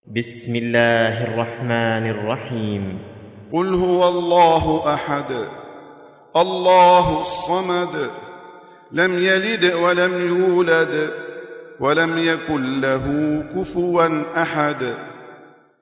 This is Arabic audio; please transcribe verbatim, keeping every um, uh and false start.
بسم الله الرحمن الرحيم. قل هو الله أحد الله الصمد لم يلد ولم يولد ولم يكن له كفوا أحد.